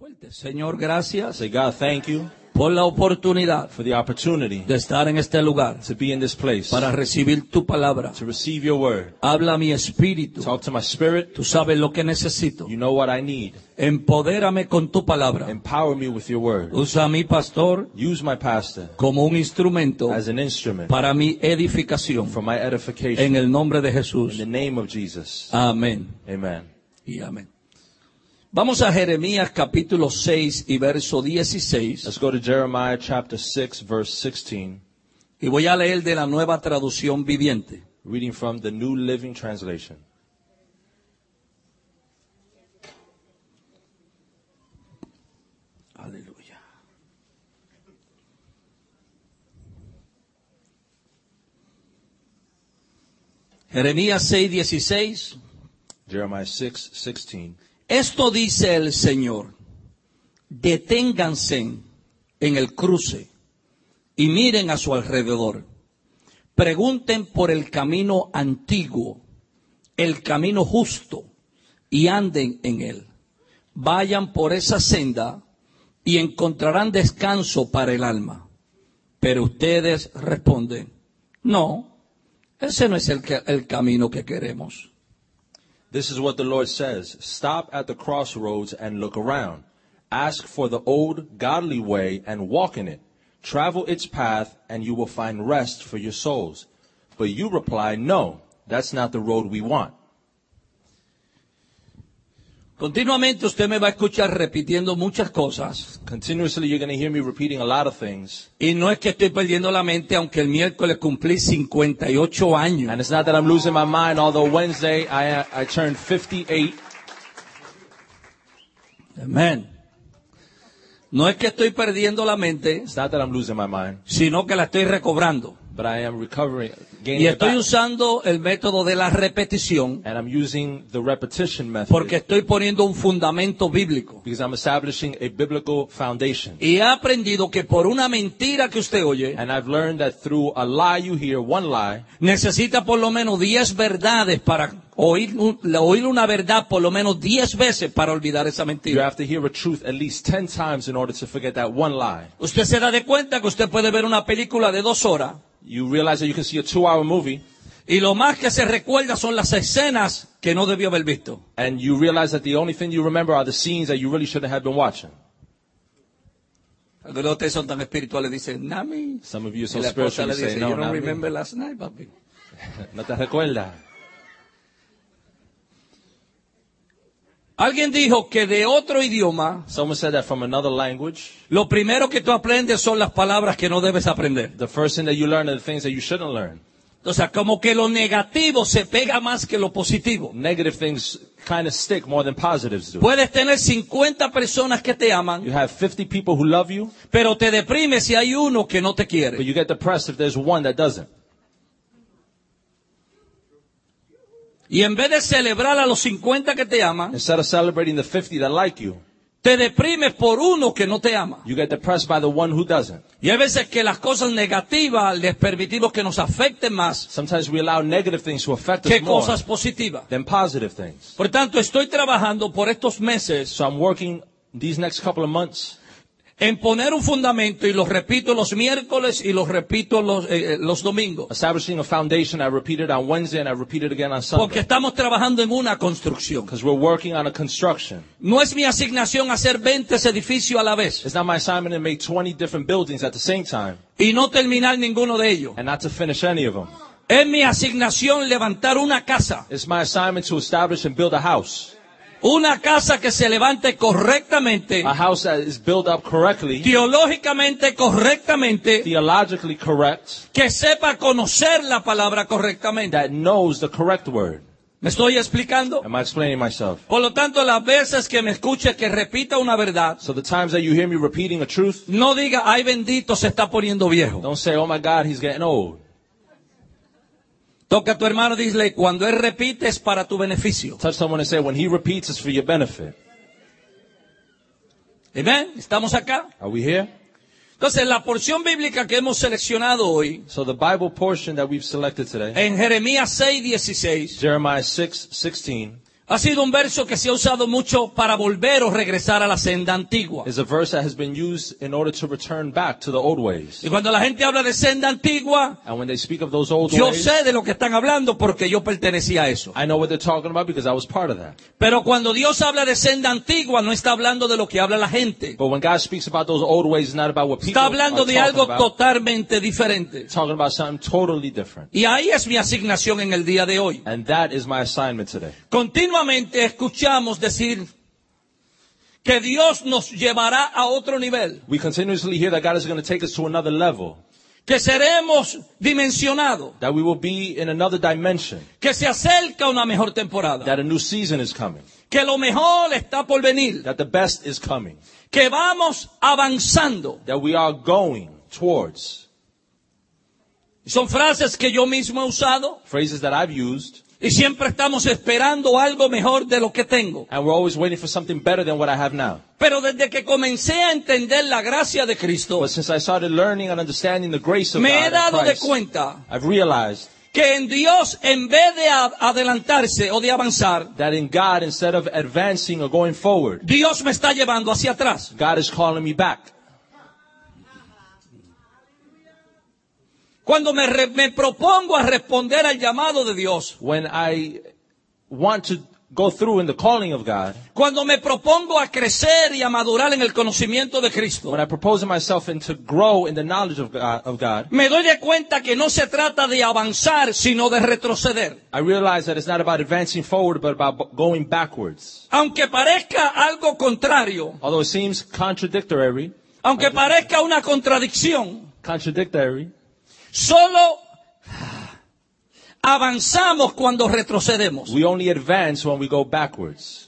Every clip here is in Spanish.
Fuerte. Señor, gracias Say, God, thank you por la oportunidad for the opportunity de estar en este lugar to be in this place, para recibir tu palabra. to receive your word. Habla a mi espíritu. Talk to my spirit. Tú sabes lo que necesito. You know what I need. Empodérame con tu palabra. Empower me with your word. Usa a mi pastor Use my pastor como un instrumento as an instrument para mi edificación. for my En edification. el nombre de In Jesús. the name of Jesus. Amén. Amen. Y amén. Vamos a Jeremías capítulo 6 y verso 16. Let's go to Jeremiah chapter 6, verse 16, Y voy a leer de la Nueva Traducción Viviente. reading from the New Living Translation. Aleluya. Jeremías 6:16. Jeremiah 6, 16. Esto dice el Señor: deténganse en el cruce y miren a su alrededor. Pregunten por el camino antiguo, el camino justo, y anden en él. Vayan por esa senda y encontrarán descanso para el alma. Pero ustedes responden: no, ese no es el camino que queremos. This is what the Lord says. Stop at the crossroads and look around. Ask for the old godly way and walk in it. Travel its path and you will find rest for your souls. But you reply, no, that's not the road we want. Continuamente usted me va a escuchar repitiendo muchas cosas. Continuously, you're going to hear me repeating a lot of things. Y no es que estoy perdiendo la mente, aunque el miércoles cumplí 58 años. And it's not that I'm losing my mind, although Wednesday I turned 58. Amén. No es que estoy perdiendo la mente, It's not that I'm losing my mind, sino que la estoy recobrando. but I am recovering, gaining Y it estoy back. usando el método de la repetición And I'm using the repetition method porque estoy poniendo un fundamento bíblico. because I'm establishing a biblical foundation. Y he aprendido que por una mentira que usted oye, And I've learned that through a lie you hear, one lie, necesita por lo menos 10 verdades para oír una verdad por lo menos 10 veces para olvidar esa you mentira. have to hear a truth at least 10 times in order to forget that one lie. Usted se da de cuenta que usted puede ver una película de 2 horas You realize that you can see a 2-hour movie, y lo más que se recuerda son las escenas que no debió haber visto. and you realize that the only thing you remember are the scenes that you really shouldn't have been watching. Algunos de ustedes son tan espirituales, dicen, Nami. Some of you are Y so la esposa spiritual, le you say, dice, no, you don't not me. remember last night, papi. No te recuerdas. Alguien dijo que de otro idioma, Someone said that from another language, lo primero que tú aprendes son las palabras que no debes aprender. the first thing that you learn are the things that you shouldn't learn. O sea, como que lo negativo se pega más que lo positivo. Negative things kind of stick more than positives do. Puedes tener 50 personas que te You aman, have 50 people who love you, pero te deprimes si hay uno que no te but quiere. you get depressed if there's one that doesn't. Y en vez de celebrar a los 50 que te aman, Instead of celebrating the 50 that like you, te deprimes por uno que no te ama. you get depressed by the one who doesn't. Y hay veces que las cosas negativas les permitimos que nos afecten más Sometimes we allow negative things to affect us que more cosas positivas. than positive things. Por tanto, estoy trabajando por estos meses So I'm working these next couple of months en poner un fundamento, y lo repito los miércoles y lo repito los domingos, establishing a foundation. I repeat it on Wednesday and I repeat it again on porque Sunday. estamos trabajando en una construcción. Because we're working on a construction. No es mi asignación hacer 20 edificios a la vez It's not my assignment to make 20 different buildings at the same time y no terminar ninguno de ellos. and not to finish any of them. Es mi asignación levantar una casa. It's my assignment to establish and build a house. Una casa que se levante correctamente, A house that is built up correctly, teológicamente correctamente, theologically correct, que sepa conocer la palabra correctamente. that knows the correct word. ¿Me estoy explicando? Am I explaining myself? Por lo tanto, las veces que me escuche que repita una verdad, So the times that you hear me repeating a truth, no diga, ay bendito, se está poniendo viejo. don't say, oh my God, he's getting old. Toca a tu hermano y dile, cuando él repite es para tu beneficio. Touch someone and say, when he repeats, it's for your benefit. ¿Amén? ¿Estamos acá? Are we here? Entonces, la porción bíblica que hemos seleccionado hoy, So the Bible portion that we've selected today, en Jeremías 6:16, Jeremiah 6:16, Ha sido un verso que se ha usado mucho para volver o regresar a la senda antigua. It's a verse that has been used in order to return back to the old ways. Y cuando la gente habla de senda antigua, And when they speak of those old yo ways, sé de lo que están hablando porque yo pertenecía a eso. I know what they're talking about because I was part of that. Pero cuando Dios habla de senda antigua, no está hablando de lo que habla la gente. But when God speaks about those old ways, it's not about what people Está are hablando talking de algo about. totalmente diferente. It's talking about something totally different. Y ahí es mi asignación en el día de hoy. And that is my assignment today. Continuamente escuchamos decir que Dios nos llevará a otro nivel, We continuously hear that God is going to take us to another level, que seremos dimensionados, that we will be in another dimension, que se acerca una mejor temporada, that a new season is coming, que lo mejor está por venir, that the best is coming, que vamos avanzando. that we are going towards. Son frases que yo mismo he usado Phrases that I've used, y siempre estamos esperando algo mejor de lo que tengo. and we're always waiting for something better than what I have now. Pero desde que comencé a entender la gracia de Cristo, But since I started learning and understanding the grace of me he God dado and de Christ, cuenta I've realized que en Dios, en vez de adelantarse o de avanzar, that in God, instead of advancing or going forward, Dios me está llevando hacia atrás. God is calling me back. Cuando me propongo a responder al llamado de Dios, When I want to go through in the calling of God, cuando me propongo a crecer y a madurar en el conocimiento de Cristo, when I propose myself and to grow in the knowledge of God, me doy de cuenta que no se trata de avanzar, sino de retroceder. I realize that it's not about advancing forward, but about going backwards. Aunque parezca algo contrario, Although it seems contradictory, aunque parezca una contradicción, solo avanzamos cuando retrocedemos. we only advance when we go backwards.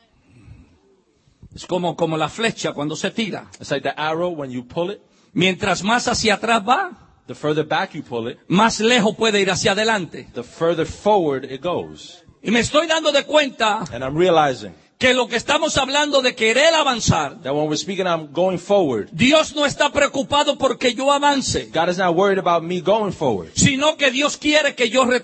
Es como la flecha cuando se tira. It's like the arrow when you pull it. Mientras más hacia atrás va, The further back you pull it, más lejos puede ir hacia adelante. the further forward it goes. Y me estoy dando de cuenta And I'm realizing que lo que estamos hablando de querer avanzar, that when we're speaking on going forward, Dios no está preocupado porque yo avance, God is not worried about me going forward, sino que Dios quiere que yo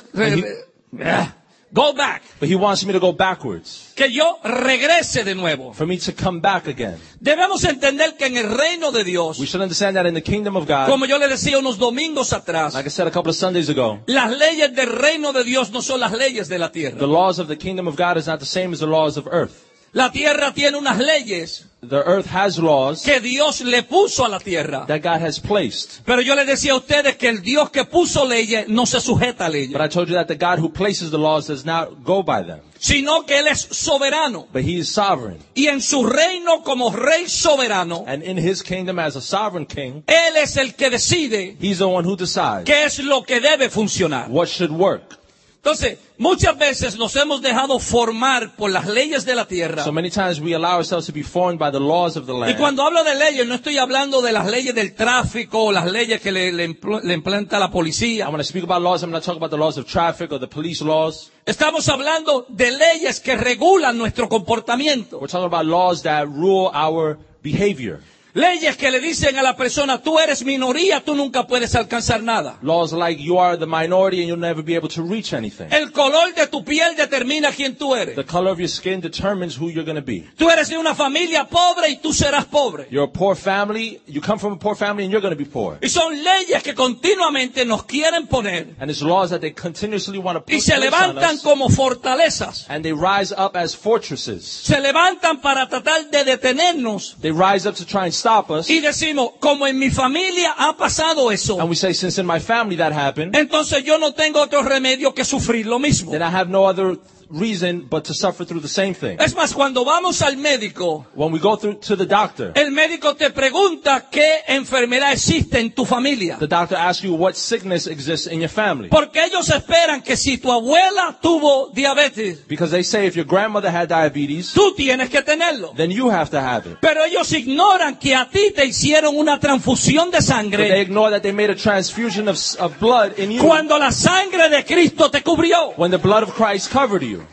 go back, but He wants me to go backwards, que yo regrese de nuevo. for me to come back again. Debemos entender que en el reino de Dios, We should understand that in the kingdom of God, como yo le decía unos domingos atrás, like I said a couple of Sundays ago, las leyes del reino de Dios no son las leyes de la the tierra. laws of the kingdom of God is not the same as the laws of earth. La tierra tiene unas leyes The earth has laws que Dios le puso a la tierra. that God has placed. Pero yo les decía a ustedes que el Dios que puso leyes no se sujeta a leyes, But I told you that the God who places the laws does not go by them, sino que Él es soberano. but He is sovereign. Y en su reino como rey soberano, And in His kingdom as a sovereign king, Él es el que decide He's the one who decides qué es lo que debe funcionar. what should work. Entonces, muchas veces nos hemos dejado formar por las leyes de la tierra. So many times we allow ourselves to be formed by the laws of the Y land. cuando hablo de leyes, no estoy hablando de las leyes del tráfico o las leyes que le implanta la policía. And when I speak about laws, I'm not talking about the laws of traffic or the police laws. Estamos hablando de leyes que regulan nuestro comportamiento. We're talking about laws that rule our behavior. Leyes que le dicen a la persona, tú eres minoría, tú nunca puedes alcanzar nada. Laws like you are the minority and you'll never be able to reach anything. El color de tu piel determina quién tú eres. The color of your skin determines who you're going to be. Tú eres de una familia pobre y tú serás pobre. You're a poor family, you come from a poor family and you're going to be poor. Y son leyes que continuamente nos quieren poner And it's laws that they continuously want to put y se place on levantan us. como fortalezas. And they rise up as fortresses. Se levantan para tratar de detenernos They rise up to try and stop us. y decimos, como en mi familia ha pasado eso, And we say, since in my family that happened, entonces yo no tengo otro remedio que sufrir lo mismo. then I have no other reason but to suffer through the same thing. Es más, cuando vamos al médico, When we go through to the doctor el médico te pregunta qué enfermedad existe en tu familia. the doctor asks you what sickness exists in your family. Porque ellos esperan que si tu abuela tuvo diabetes, Because they say if your grandmother had diabetes, tú tienes que tenerlo. then you have to have it. Pero ellos ignoran que a ti te hicieron una transfusión de But they sangre ignore that they made a transfusion of blood in you cuando la sangre de Cristo te cubrió. when the blood of Christ covered you.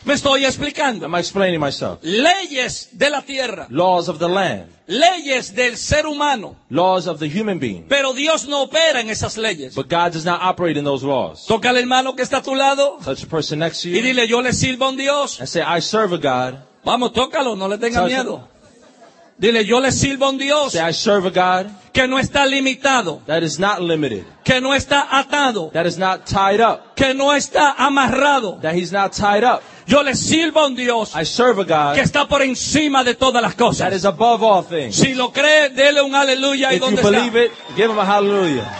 Me estoy explicando. Am I explaining myself? Leyes de la tierra, Laws of the land. leyes del ser humano, Laws of the human being. pero Dios no opera en esas leyes. But God does not operate in those laws. Toca al hermano que está a tu lado Touch the person next to y you dile, yo le sirvo a un Dios. and say, I serve a God. Vamos, tócalo, no le tenga Touch miedo. Dile, yo le sirvo a un Dios Say, I serve a God que no está limitado, that is not limited, que no está atado, that is not tied up, que no está amarrado. that he's not tied up. Yo le sirvo a un Dios I serve a que God está por encima de todas las that cosas. is above all things. Si lo cree, dele un aleluya. ¿Y If you dónde believe está? it, give him a hallelujah.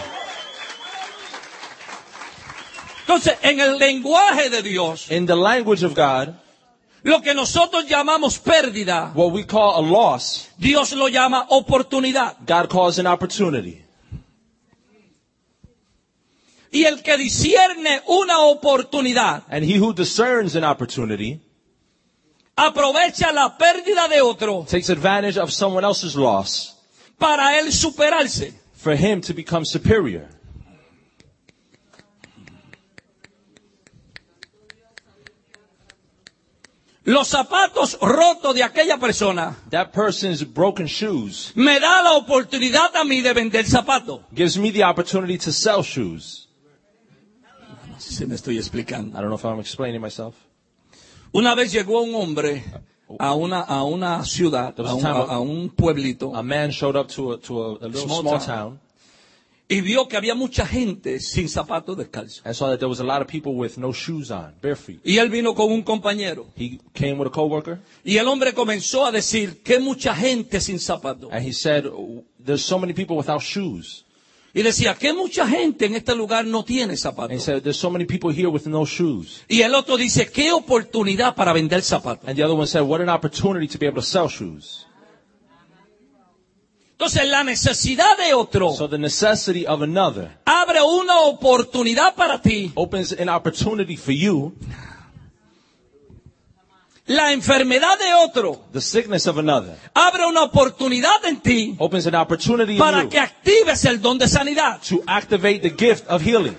Entonces, en el lenguaje de Dios, In the language of God, lo que nosotros llamamos pérdida, what we call a loss, Dios lo llama oportunidad. God calls an opportunity. Y el que discierne una oportunidad, And he who discerns an opportunity aprovecha la pérdida de otro takes advantage of someone else's loss para él superarse. for him to become superior. Los zapatos rotos de aquella persona That person's broken shoes me da la oportunidad a mí de vender zapatos. gives me the opportunity to sell shoes. No sé si me estoy explicando. I don't know if I'm explaining myself. Una vez llegó un hombre a una ciudad, a un pueblito, A man showed up to a little small town y vio que había mucha gente sin zapatos descalzos. and saw that there was a lot of people with no shoes on, bare feet. Y él vino con un compañero. He came with a coworker Y el hombre comenzó a decir que mucha gente sin zapatos. and he said, there's so many people without shoes. Y decía que mucha gente en este lugar no tiene And he zapatos. said, there's so many people here with no shoes. Y el otro dice, qué oportunidad para vender zapatos. And the other one said, what an opportunity to be able to sell shoes. Entonces la necesidad de otro So the necessity of another abre una oportunidad para ti. opens an opportunity for you. La enfermedad de otro The sickness of another abre una oportunidad en ti opens an opportunity in para you que actives el don de sanidad. to activate the gift of healing.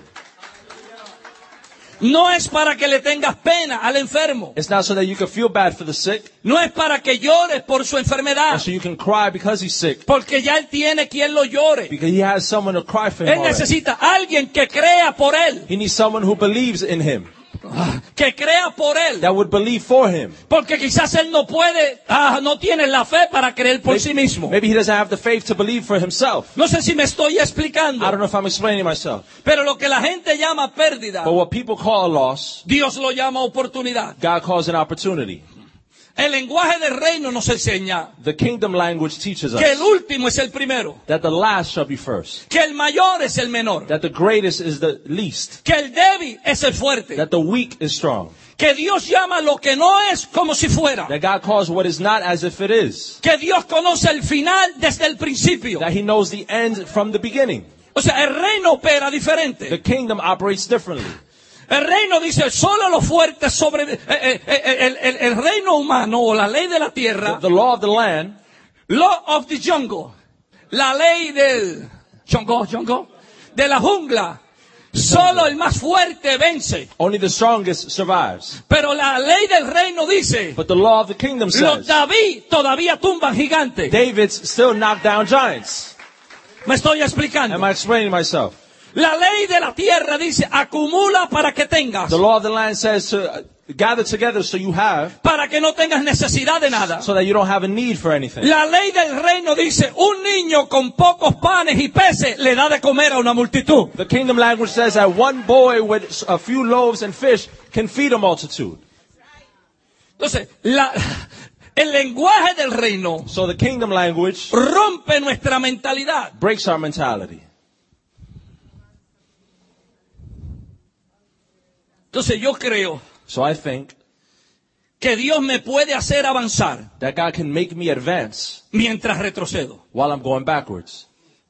No es para que le tengas pena al enfermo. It's not so that you can feel bad for the sick, No es para que llores por su or enfermedad. so you can cry because he's sick, Porque ya él tiene quien lo llore. because he has someone to cry for him Él already. necesita a alguien que crea por él. He needs someone who believes in him, Que crea por él. that would believe for him. Porque quizás él no puede, no tiene la fe para creer por sí mismo. Maybe he doesn't have the faith to believe for himself. No sé si me estoy explicando. I don't know if I'm explaining myself. Pero lo que la gente llama pérdida, But what people call a loss, Dios lo llama oportunidad. God calls an opportunity. El lenguaje del reino nos enseña The kingdom language teaches que el us último es el primero. that the last shall be first, Que el mayor es el menor. that the greatest is the least, Que el débil es el fuerte. that the weak is strong, Que Dios llama lo que no es como si fuera. that God calls what is not as if it is, Que Dios conoce el final desde el principio. that he knows the end from the beginning. O sea, el reino opera The diferente. kingdom operates differently. El reino dice, solo los fuertes sobre el reino humano o la ley de la tierra, The law of the land, law of the jungle, la ley del jungle, de la jungla, solo el más fuerte vence. only the strongest survives. Pero la ley del reino dice, But the law of the kingdom los says, David todavía tumban gigantes. David's still knocked down giants. Me estoy explicando. Am I explaining myself? La ley de la tierra dice, acumula para que tengas, The law of the land says to gather together so you have, para que no tengas necesidad de nada. so that you don't have a need for anything. La ley del reino dice, un niño con pocos panes y peces le da de comer a una multitud. The kingdom language says that one boy with a few loaves and fish can feed a multitude. Entonces, el lenguaje del reino So the kingdom language rompe nuestra mentalidad. breaks our mentality. Entonces yo creo So I think que Dios me puede hacer avanzar that God can make me advance mientras retrocedo. while I'm going backwards.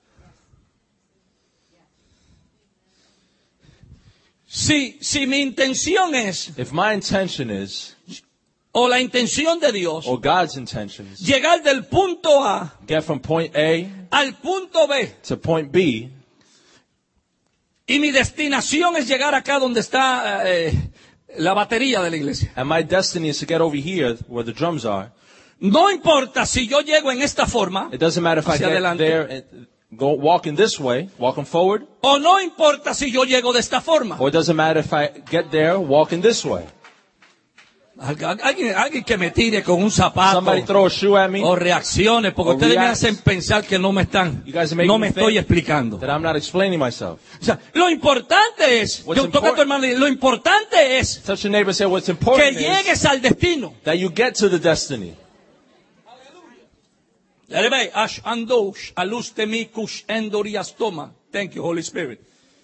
Si mi intención es, If my intention is, o la intención de Dios, or God's intention is, llegar del punto A get from point A al punto B, to point B, y mi destinación es llegar acá donde está la batería de la iglesia. And my destiny is to get over here where the drums are. No importa si yo llego en esta forma, It doesn't matter if I hacia get adelante, there and go walking this way, walking forward, o no importa si yo llego de esta forma. or it doesn't matter if I get there walking this way. Alguien que me tire con un zapato Somebody throw a shoe at me o reacciones, porque or ustedes me reacts. hacen pensar que no me están, You guys are making no me me estoy think explicando. that I'm not explaining myself. O sea, lo importante es, What's toca a tu hermano, lo importante es Touch your neighbor and say what's que important is llegues al destino. that you get to the destiny. Thank you, Holy Spirit.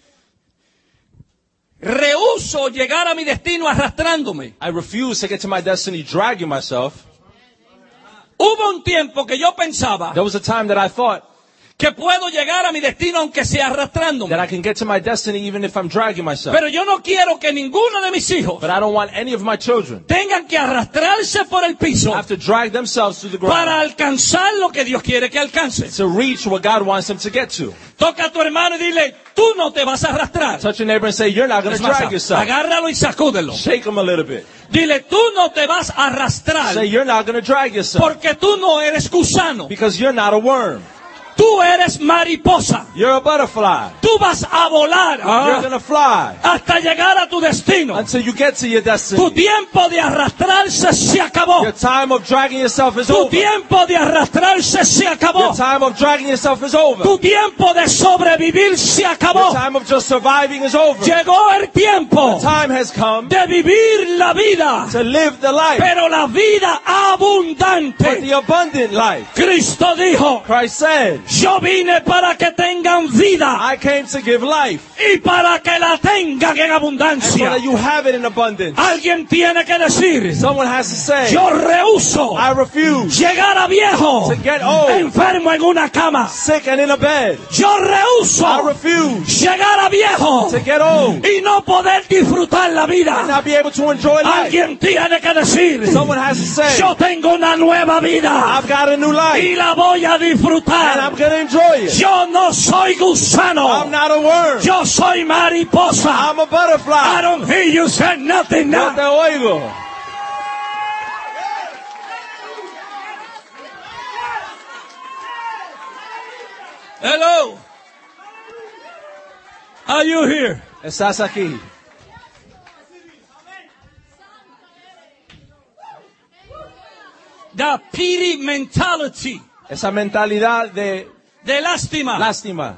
Rehúso llegar a mi destino arrastrándome. I refuse to get to my destiny dragging myself. Hubo un tiempo que yo pensaba There was a time that I thought que puedo llegar a mi destino aunque sea that arrastrándome. I can get to my destiny even if I'm dragging myself. Pero yo no quiero que ninguno de mis hijos But I don't want any of my children tengan que arrastrarse por el piso have to drag themselves to the para ground alcanzar lo que Dios quiere que alcance. to reach what God wants them to get to. Toca a tu hermano y dile, tú no te vas a arrastrar. Touch your neighbor and say, you're not going Es to más, drag yourself. agárralo y sacúdelo. Shake them a little bit. Dile, tú no te vas a arrastrar Say, you're not going to drag yourself porque tú no eres gusano. because you're not a worm. Tú eres mariposa. You're a butterfly. Tú vas a volar You're going to fly hasta llegar a tu destino. until you get to your Tu destiny. tiempo de arrastrarse se acabó. Your time of dragging yourself is Tu over. tiempo de arrastrarse se acabó. Your time of dragging yourself is over. Tu tiempo de sobrevivir se Your acabó. time of just surviving is over. Llegó el tiempo Time has come de vivir la vida, to live the life, pero la vida but abundante. the abundant life. Cristo dijo, Christ said, yo vine para que tengan vida I came to give life, y para que la tengan en and so abundancia. that you have it in abundance. Alguien tiene que decir, Someone has to say, yo rehuso I refuse llegar a viejo, to get old, enfermo en una cama. sick and in a bed. Yo I rehuso refuse llegar a viejo to get old y no poder disfrutar la and vida. not be able to enjoy life. Alguien tiene que decir, Someone has to say, yo tengo una nueva vida I've got a new life, y la voy a and I'm disfrutar. going to enjoy it. Yo no soy I'm gusano, not a worm. yo soy mariposa. I'm a I butterfly. don't hear you say nothing No te now. oigo. Hello. Are you here? Estás aquí. The pity mentality, Esa mentalidad de de lástima, lástima.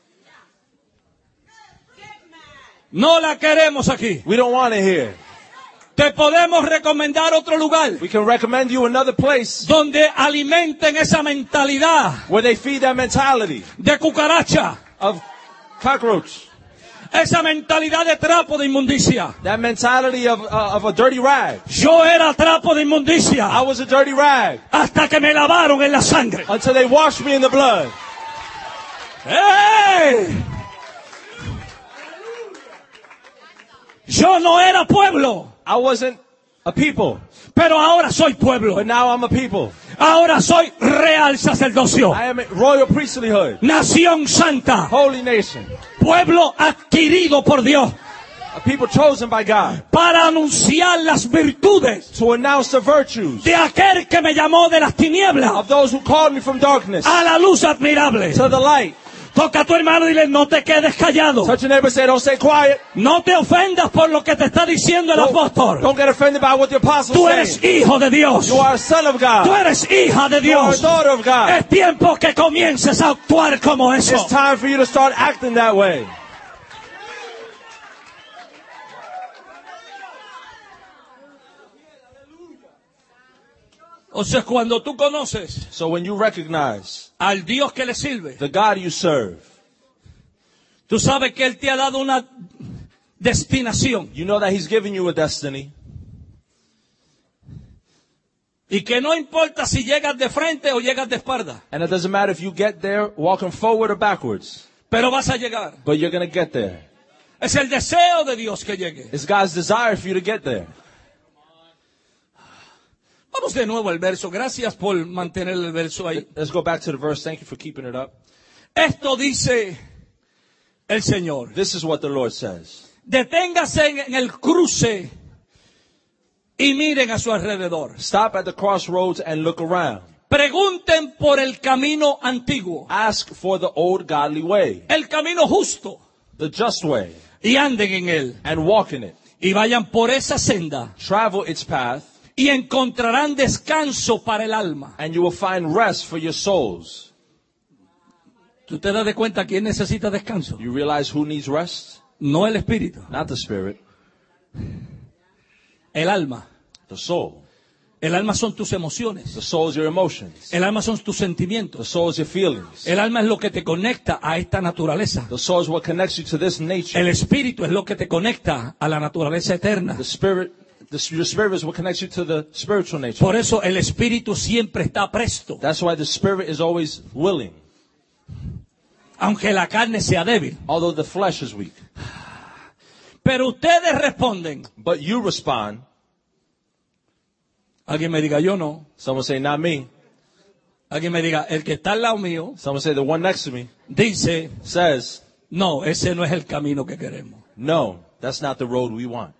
no la queremos aquí. We don't want it here. Te podemos recomendar otro lugar We can recommend you another place donde alimenten esa mentalidad where they feed that mentality de cucaracha, of cockroach. esa mentalidad de trapo de inmundicia. That mentality of a dirty rag. Yo era trapo de I inmundicia was a dirty rag hasta que me lavaron en la sangre. until they washed me in the blood. ¡Ey! Yo no era pueblo, I wasn't a people, pero ahora soy pueblo. but now I'm a people. Ahora soy real sacerdocio, I am a royal priesthood, nación santa, holy nation, pueblo adquirido por Dios a people chosen by God para anunciar las virtudes to announce the virtues de aquel que me llamó de las tinieblas of those who called me from darkness a la luz admirable. to the light. Toca a tu hermano y dile, no te quedes callado. Touch your neighbor and say, don't stay quiet. No te ofendas por lo que te está diciendo el apóstol. Don't get offended by what the apostle Tú eres says. hijo de Dios. You are a son of Tú God. eres hija de You are a Dios. daughter of God. Es tiempo que comiences a actuar como eso. It's time for you to start acting that way. O sea, cuando tú conoces So when you recognize al Dios que le sirve, the God you serve, tú sabes que Él te ha dado una destinación you know that He's given you a destiny. y que no importa si llegas de frente o llegas de espalda, And it doesn't matter if you get there walking forward or backwards, pero vas a llegar. but you're going to get there. Es el deseo de Dios que llegue. It's God's desire for you to get there. Vamos de nuevo al verso. Gracias por mantener el verso ahí. Let's go back to the verse. Thank you for keeping it up. Esto dice el Señor. This is what the Lord says. Deténgase en el cruce y miren a su alrededor. Stop at the crossroads and look around. Pregunten por el camino antiguo, Ask for the old godly way, el camino justo, the just way, y anden en él. and walk in it. Y vayan por esa senda Travel its path, y encontrarán descanso para el alma. and you will find rest for your souls. ¿Tú te das de cuenta quién necesita descanso? You realize who needs rest? No el espíritu, Not the spirit, el alma. the soul. El alma son tus emociones. The soul is your emotions. El alma son tus The sentimientos. soul is your feelings. El alma es lo que te conecta a esta naturaleza. The soul is what connects you to this nature. El espíritu es lo que te conecta a la naturaleza eterna. The spirit, your spirit is what connects you to the spiritual nature. Por eso el espíritu siempre está presto, That's why the spirit is always willing, aunque la carne sea débil. although the flesh is weak. Pero ustedes responden. But you respond. Alguien me diga, yo no. Someone say, not me. Alguien me diga, el que está al lado mío Someone say, the one next to me dice, says, no, ese no es el camino que queremos. no, that's not the road we want.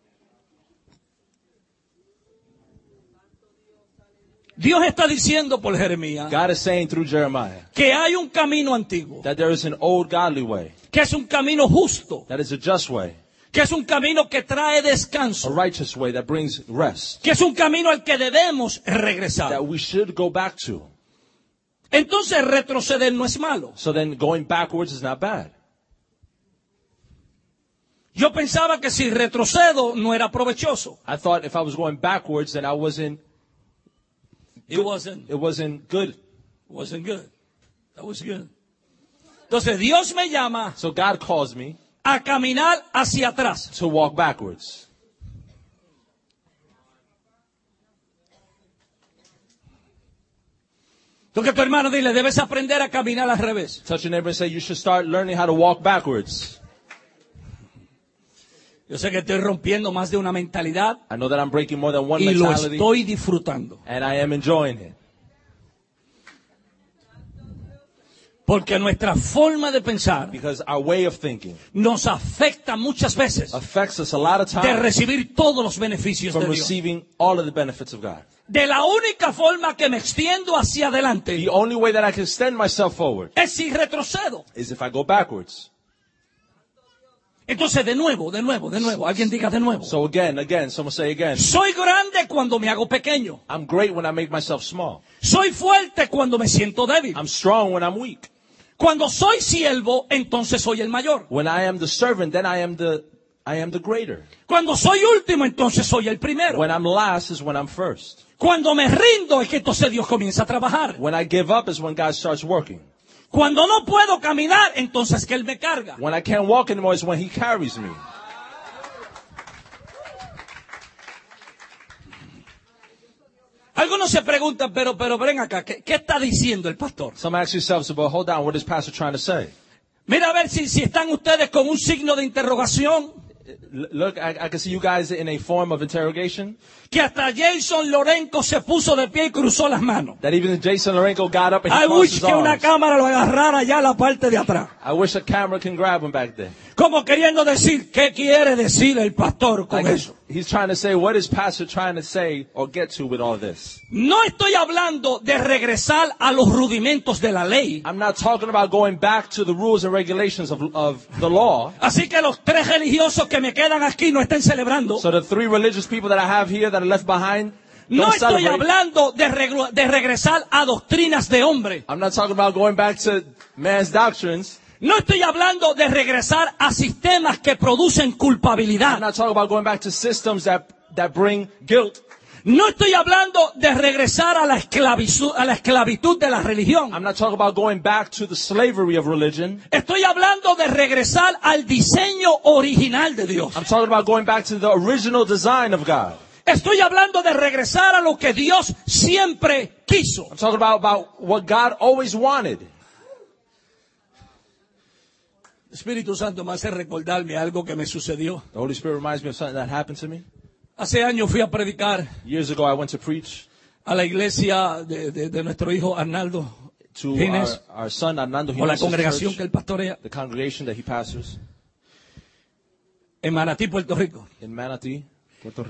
Dios está diciendo por Jeremías God is saying through Jeremiah que hay un camino antiguo, that there is an old godly way, que es un camino justo, that is a just way, que es un camino que trae a descanso, righteous way that brings rest, que es un camino al que debemos regresar. that we should go back to. Entonces retroceder no es malo. So then going backwards is not bad. Yo pensaba que si retrocedo no era provechoso. I thought if I was going backwards, then It wasn't good. good. That was good. Entonces Dios me llama So God calls me a caminar hacia atrás. to walk backwards. Entonces tu hermano dile, debes aprender a caminar al revés. Touch your neighbor and say, you should start learning how to walk backwards. Yo sé que estoy rompiendo más de una mentalidad I know that I'm breaking more than one y lo mentality, estoy disfrutando. and I am enjoying it. Porque nuestra forma de pensar Because our way of thinking nos afecta muchas veces affects us a lot of de times recibir todos los beneficios from de Dios. receiving all of the benefits of God. De la única forma que me extiendo hacia adelante The only way that I can extend myself forward es si retrocedo. is if I go backwards. Entonces de nuevo, alguien diga de nuevo. So again, someone say again. Soy grande cuando me hago pequeño. I'm great when I make myself small. Soy fuerte cuando me siento débil. I'm strong when I'm weak. Cuando soy siervo, entonces soy el mayor. When I am the servant, then I am the greater. Cuando soy último, entonces soy el primero. When I'm last is when I'm first. Cuando me rindo es que entonces Dios comienza a trabajar. When I give up is when God starts working. Cuando no puedo caminar, entonces que Él me carga. When I can't walk anymore is when He carries me. Algunos se preguntan, pero ven acá, ¿qué está diciendo el pastor? Some ask yourselves, but hold on, what is Pastor trying to say? Mira a ver si están ustedes con un signo de interrogación. Look, I can see you guys in a form of interrogation. Que hasta Jason Lorenco se puso de pie y cruzó las manos. That even Jason Lorenco got up and he I crossed wish his que una arms. cámara lo agarrara ya a la parte de atrás. I wish a camera can grab him back there. Como queriendo decir, ¿qué quiere decir el pastor con Like eso? he's trying to say, what is Pastor trying to say or get to with all this? No estoy hablando de regresar a los rudimentos de la ley. I'm not talking about going back to the rules and regulations of the law. Así que los 3 religiosos que me quedan aquí no estén celebrando. So the 3 religious people that I have here that are left behind, No don't estoy celebrate. hablando de regresar a doctrinas de hombre. I'm not talking about going back to man's doctrines. No estoy hablando de regresar a sistemas que producen I'm culpabilidad. not talking about going back to systems that bring guilt. No estoy hablando de regresar a la esclavitud de la religión. I'm not talking about going back to the slavery of religion. Estoy hablando de regresar al diseño original de Dios. I'm talking about going back to the original design of God. Estoy hablando de regresar a lo que Dios siempre quiso. I'm talking about what God always wanted. El Espíritu Santo me hace recordarme algo que me sucedió. The Holy Spirit reminds me of something that happened to me. Hace años fui a predicar Years ago, I went to preach a la iglesia de nuestro hijo Arnaldo to Gines, our son, Arnando o la Jimenez's congregación church, que él pastorea, the congregation that he pastors en Manatí, Puerto Rico. in Manatí, Puerto Rico.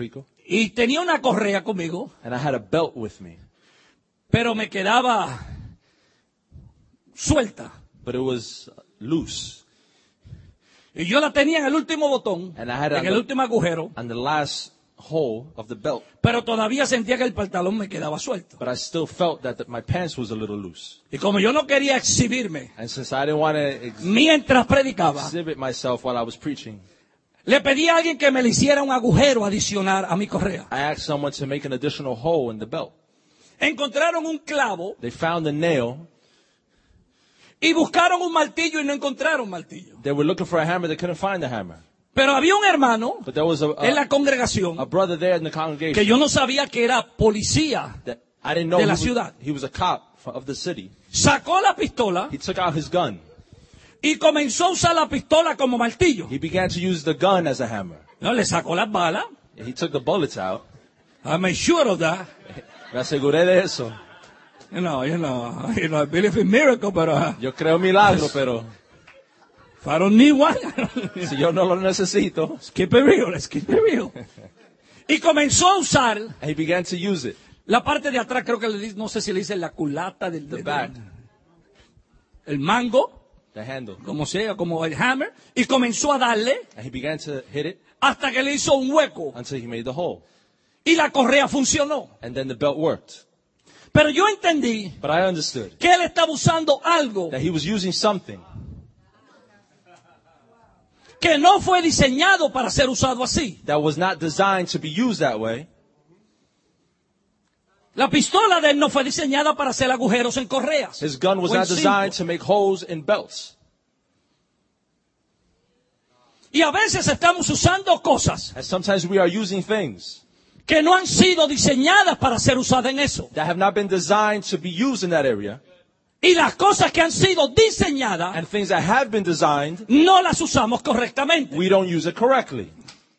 Y tenía una correa conmigo, and I had a belt with me, pero me quedaba suelta. but it was loose. Y yo la tenía en el último botón, And I had en el último agujero, on the last hole of the belt, pero todavía sentía que el pantalón me quedaba suelto. but I still felt that my pants was a little loose. Y como yo no quería exhibirme And since I didn't want to mientras predicaba, exhibit myself while I was preaching, le pedí a alguien que me le hiciera un agujero adicional a mi correa. I asked someone to make an additional hole in the belt. Encontraron un clavo They found a nail. y buscaron un martillo y no encontraron martillo. They were looking for a hammer. They couldn't find the hammer. Pero había un hermano But there was en la a congregación brother there in the que congregation yo no sabía que era policía. that I didn't know de la he ciudad. was a cop of the city. Sacó la pistola He took out his gun. y comenzó a usar la pistola como martillo. He began to use the gun as a hammer. No, le sacó las balas. He took the bullets out. I made sure of that. Me aseguré de eso. You know, I believe in miracle, pero Yo creo milagro, pero if I don't need one, si yo no lo necesito. let's keep it real, let's keep it real. Y comenzó a usar And he began to use it. la parte de atrás, creo que no sé si le dice la culata The back, el mango, the handle. como sea, como el hammer, y comenzó a darle And he began to hit it hasta que le hizo un hueco until he made the hole. y la correa funcionó. And then the belt worked. Pero yo entendí But I understood que él estaba usando algo that he was using something que no fue diseñado para ser usado así. that was not designed to be used that way. La pistola de él no fue diseñada para hacer agujeros en correas. His gun was o en not designed cintos. to make holes in belts. Y a veces estamos usando cosas And sometimes we are using things que no han sido diseñadas para ser usadas en eso. that have not been designed to be used in that area. Y las cosas que han sido diseñadas And things that have been designed, no las usamos correctamente. we don't use it correctly.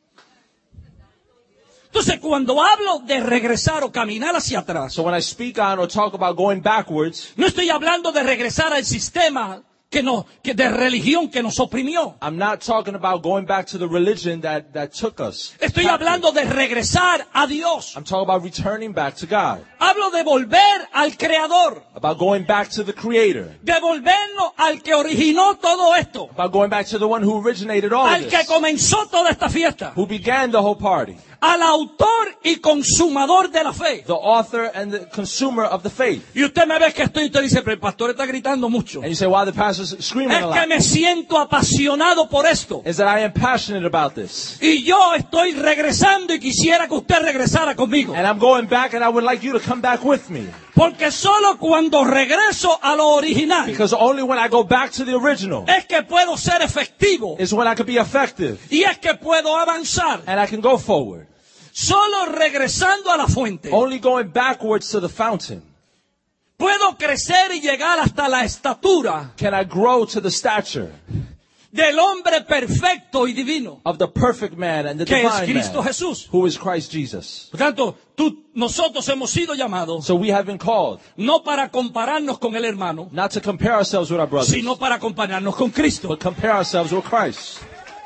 Entonces, cuando hablo de regresar o caminar hacia atrás, So when I speak on or talk about going backwards, no estoy hablando de regresar al sistema que de religión que nos oprimió. I'm not talking about going back to the religion that took us. Estoy captive. hablando de regresar a Dios. I'm talking about returning back to God. Hablo de volver al Creador. About going back to the Creator. De volvernos al que originó todo esto. About going back to the one who originated all of Al que this. comenzó toda esta fiesta. Who began the whole party. Al autor y consumador de la fe. The author and the consumer of the faith. Y usted me ve que estoy y usted dice, pero el pastor está gritando mucho. And you say, why the pastor's screaming Es a que lot? me siento apasionado por esto. Is that I am passionate about this. Y yo estoy regresando y quisiera que usted regresara conmigo. And I'm going back and I would like you to come back with me. Porque solo cuando regreso a lo original Because only when I go back to the original es que puedo ser efectivo. is when I can be effective. Y es que puedo avanzar. And I can go forward. Solo regresando a la fuente Only going backwards to the fountain puedo crecer y llegar hasta la estatura can I grow to the stature del hombre perfecto y divino, of the perfect man and the que es divine Cristo man, Jesús. who is Christ Jesus. Por tanto, nosotros hemos sido llamados So we have been called no para compararnos con el hermano, not to compare ourselves with our brothers, sino para compararnos con Cristo. but compare ourselves with Christ.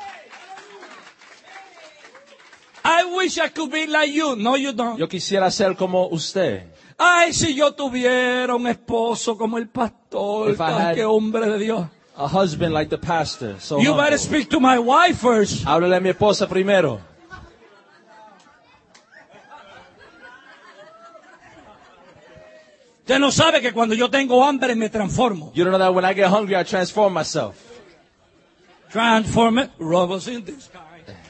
I wish I could be like you. No, you don't. Yo quisiera ser como usted. Ay, si yo tuviera un esposo como el pastor, If I ay, had- qué hombre de Dios. A husband like the pastor. So You humble. better speak to my wife first. Háblale a mi esposa primero. Usted no sabe que cuando yo tengo hambre me transformo. You don't know that when I get hungry, I transform myself. Transform it, robots in this guy.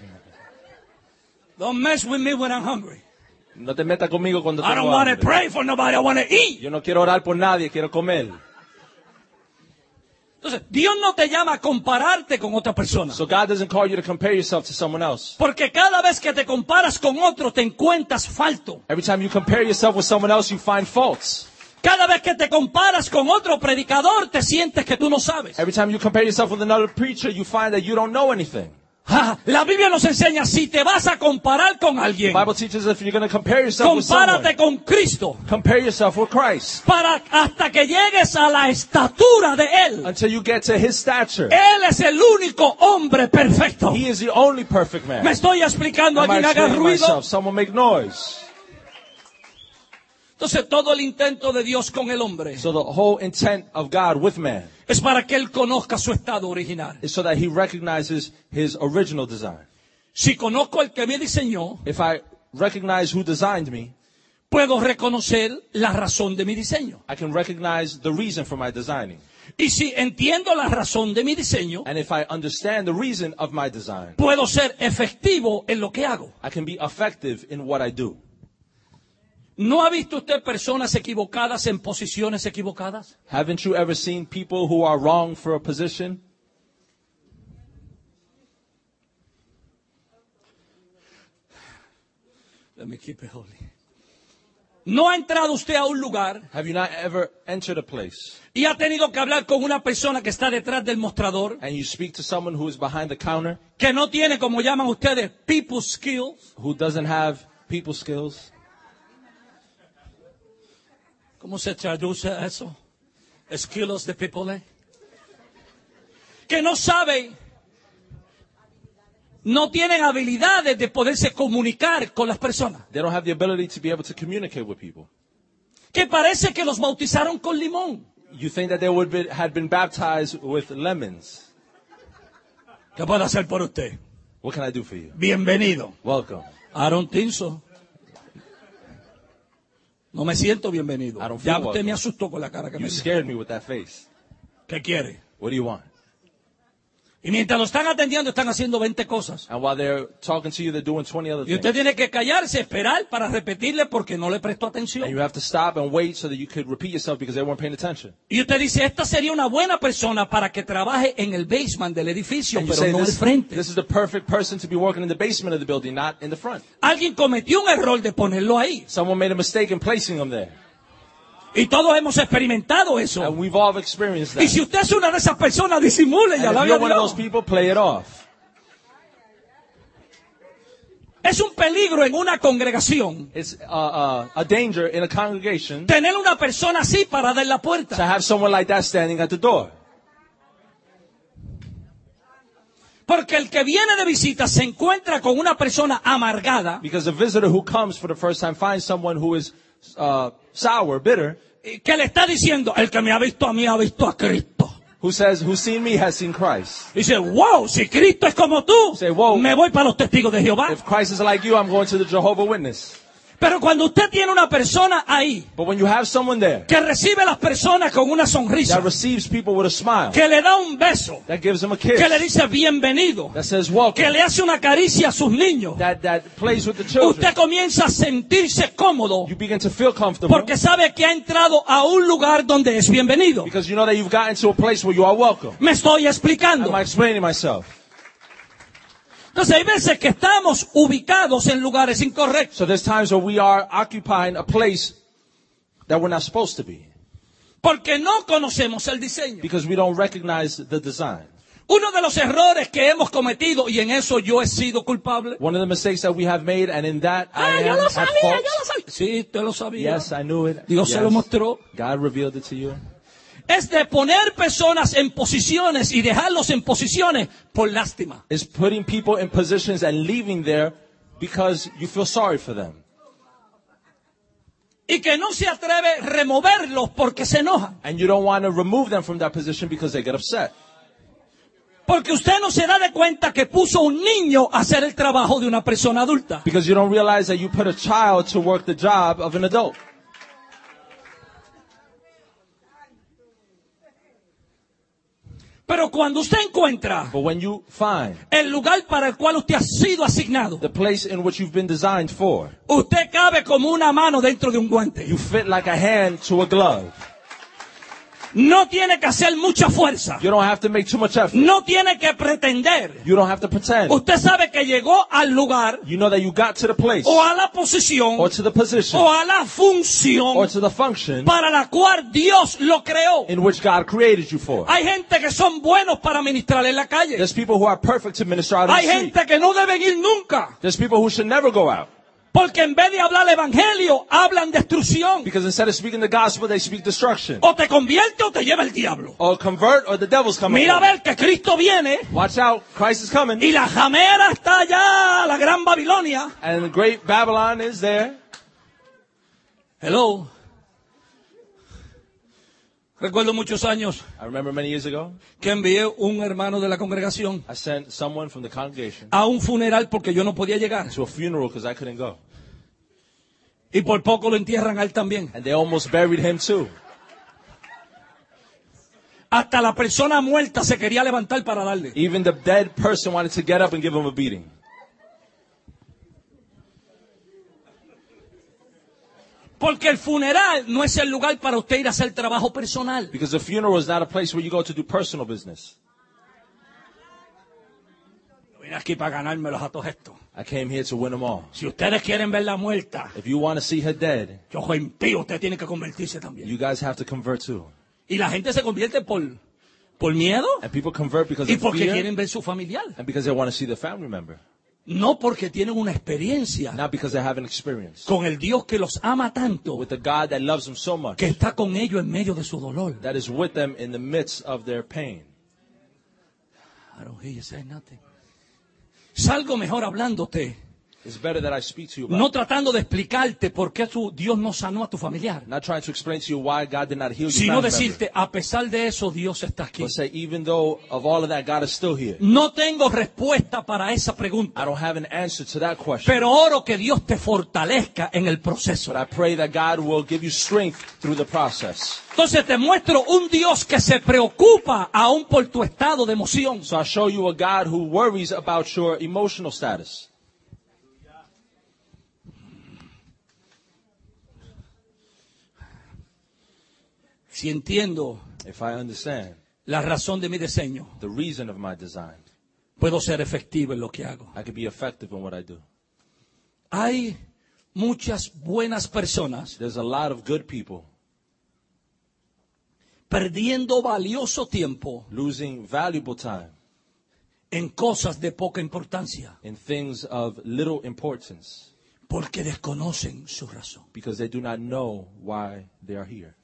Don't mess with me when I'm hungry. No te metas conmigo cuando I don't tengo want to hambre. pray for nobody, I want to eat. Yo no quiero orar por nadie, quiero comer. Entonces, Dios no te llama a compararte con otra persona. So God doesn't call you to compare yourself to someone else. Porque cada vez que te comparas con otro te encuentras falto. Every time you compare yourself with someone else, you find faults. Cada vez que te comparas con otro predicador te sientes que tú no sabes. Every time you compare yourself with another preacher, you find that you don't know anything. La Biblia nos enseña, si te vas a comparar con alguien, The Bible teaches if you're going to compare yourself with compárate someone, con Cristo, compare yourself with Christ hasta que llegues a la estatura de Él. until you get to His stature. Él es el único hombre perfecto. He is the only perfect man. Me estoy explicando, Am I alguien haga explaining ruido. myself? Someone make noise. Entonces todo el intento de Dios con el hombre So the whole intent of God with man es para que Él conozca su estado original. is so that He recognizes His original design. Si conozco al que me diseñó, If I recognize who designed me, puedo reconocer la razón de mi diseño. I can recognize the reason for my designing. Y si entiendo la razón de mi diseño, And if I understand the reason of my design, puedo ser efectivo en lo que hago. I can be effective in what I do. ¿No ha visto usted personas equivocadas en posiciones equivocadas? Haven't you ever seen people who are wrong for a position? Let me keep it holy. ¿No ha entrado usted a un lugar Have you not ever entered a place y ha tenido que hablar con una persona que está detrás del mostrador, and you speak to someone who is behind the counter, que no tiene, como llaman ustedes, people skills? who doesn't have people skills? ¿Cómo se traduce eso? Skills de people, que no sabe, no tienen habilidades de poderse comunicar con las personas. They don't have the ability to be able to communicate with people. Que parece que los bautizaron con limón. You think that they had been baptized with lemons. ¿Qué puedo hacer por usted? What can I do for you? Bienvenido. Welcome. I don't think so. No me siento bienvenido. I don't feel Ya usted welcome. me asustó con la cara que You me dio. scared me with that face. ¿Qué quiere? What do you want? Y mientras lo están atendiendo, están haciendo 20 cosas. And while they're talking to you, they're doing 20 other Y things. usted tiene que callarse, esperar para repetirle porque no le prestó atención. And you have to stop and wait so that you could repeat yourself because they weren't paying attention. Y usted dice, esta sería una buena persona para que trabaje en el basement del edificio, And you pero say, no al this frente. is the perfect person to be working in the basement of the building, not in the front. Alguien cometió un error de ponerlo ahí. Someone made a mistake in placing them there. Y todos hemos experimentado eso. And we've all experienced Y that. si usted es una de esas personas, disimule y And if alabe you're a one of those Dios. people, play it off. Es un peligro en una congregación It's a danger in a congregation tener una persona así parada en la to puerta. have someone like that standing at the door. Porque el que viene de visita se encuentra con una persona amargada Because the visitor who comes for the first time finds someone who is sour, bitter, que le está diciendo, el que me ha visto a mí ha visto a Cristo. who says, who's seen me has seen Christ. Dice, wow, si Cristo es como tú, Say, wow. me voy para los testigos de Jehová. If Christ is like you, I'm going to the Jehovah's Witness. Pero cuando usted tiene una persona ahí But when you have someone there que recibe a las personas con una sonrisa, that receives people with a smile, que le da un beso, that gives them a kiss, que le dice bienvenido, that says welcome, que le hace una caricia a sus niños, that plays with the children, usted comienza a sentirse cómodo you begin to feel comfortable porque sabe que ha entrado a un lugar donde es bienvenido. because you know that you've gotten to a place where you are welcome. Me estoy explicando. Am I explaining myself? Entonces hay veces que estamos ubicados en lugares incorrectos. So there's times where we are occupying a place that we're not supposed to be Porque no conocemos el diseño. because we don't recognize the design. Uno de los errores que hemos cometido, y en eso yo he sido culpable. One of the mistakes that we have made, and in that I yo am lo at sabía, fault. yo lo sabía. Sí, usted lo sabía. Yes, I knew it. Dios se lo mostró. God revealed it to you. Es de poner personas en posiciones y dejarlos en posiciones por lástima. It's putting people in positions and leaving there because you feel sorry for them. Y que no se atreve a removerlos porque se enojan. And you don't want to remove them from that position because they get upset. Porque usted no se da de cuenta que puso un niño a hacer el trabajo de una persona adulta. Because you don't realize that you put a child to work the job of an adult. Pero cuando usted encuentra But when you find el lugar para el cual usted ha sido asignado, the place in which you've been designed for, usted cabe como una mano dentro de un guante. you fit like a hand to a glove. No tiene que hacer mucha fuerza. You don't have to make too much effort. No tiene que pretender. You don't have to pretend. Usted sabe que llegó al lugar You know that you got to the place o a la posición or to the position o a la función or to the function para la cual Dios lo creó. in which God created you for. Hay gente que son buenos para ministrar en la calle. There's people who are perfect to minister out in the Hay street. gente que no deben ir nunca. There's people who should never go out. Porque en vez de hablar evangelio, hablan destrucción. Because instead of speaking the gospel, they speak destruction. O te convierte o te lleva el diablo. Or convert or the devil's coming. Mira a ver que Cristo viene Watch out, Christ is coming. y la jamera está allá, la gran Babilonia. And the great Babylon is there. Hello. Recuerdo muchos años I remember many years ago, que envié un hermano de la congregación I sent someone from the congregation a un funeral porque yo no podía llegar. to a funeral because I couldn't go. Y por poco lo entierran a él también. And they almost buried him too. Hasta la persona muerta se quería levantar para darle. Even the dead person wanted to get up and give him a beating. Porque el funeral no es el lugar para usted ir a hacer trabajo personal. Because the funeral is not a place where you go to do personal business. Yo vine aquí para ganármelos a todos estos. I came here to win them all. Si ustedes quieren verla muerta, If you want to see her dead, yo soy impío, usted tiene que convertirse también. you guys have to convert too. Y la gente se convierte por miedo And people convert because y of porque fear quieren ver su familiar. and because they want to see the family member. No porque tienen una experiencia Not because they have an experience. con el Dios que los ama tanto, With the God that loves them so much, que está con ellos en medio de su dolor. that is with them in the midst of their pain. I don't hear you say nothing. Salgo mejor hablándote, It's better that I speak to you about no it. tratando de explicarte por qué Dios no sanó a tu familiar, Not trying to explain to you why God did not heal you, sino family member, decirte, a pesar de eso, Dios está aquí. but say, even though of all of that, God is still here. No tengo respuesta para esa pregunta, I don't have an answer to that question. pero oro que Dios te fortalezca en el proceso. But I pray that God will give you strength through the process. Entonces te muestro un Dios que se preocupa aún por tu estado de emoción. So I show you a God who worries about your emotional status. Si entiendo If I understand la razón de mi diseño, the reason of my design, puedo ser efectivo en lo que hago. I can be effective in what I do. Hay muchas buenas personas There's a lot of good people perdiendo valioso tiempo losing valuable time en cosas de poca importancia in things of little importance porque desconocen su razón. because they do not know why they are here.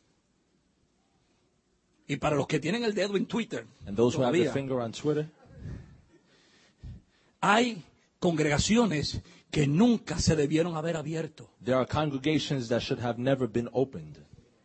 Y para los que tienen el dedo en Twitter, And those who have their todavía, finger on Twitter, hay congregaciones que nunca se debieron haber abierto. there are congregations that should have never been opened.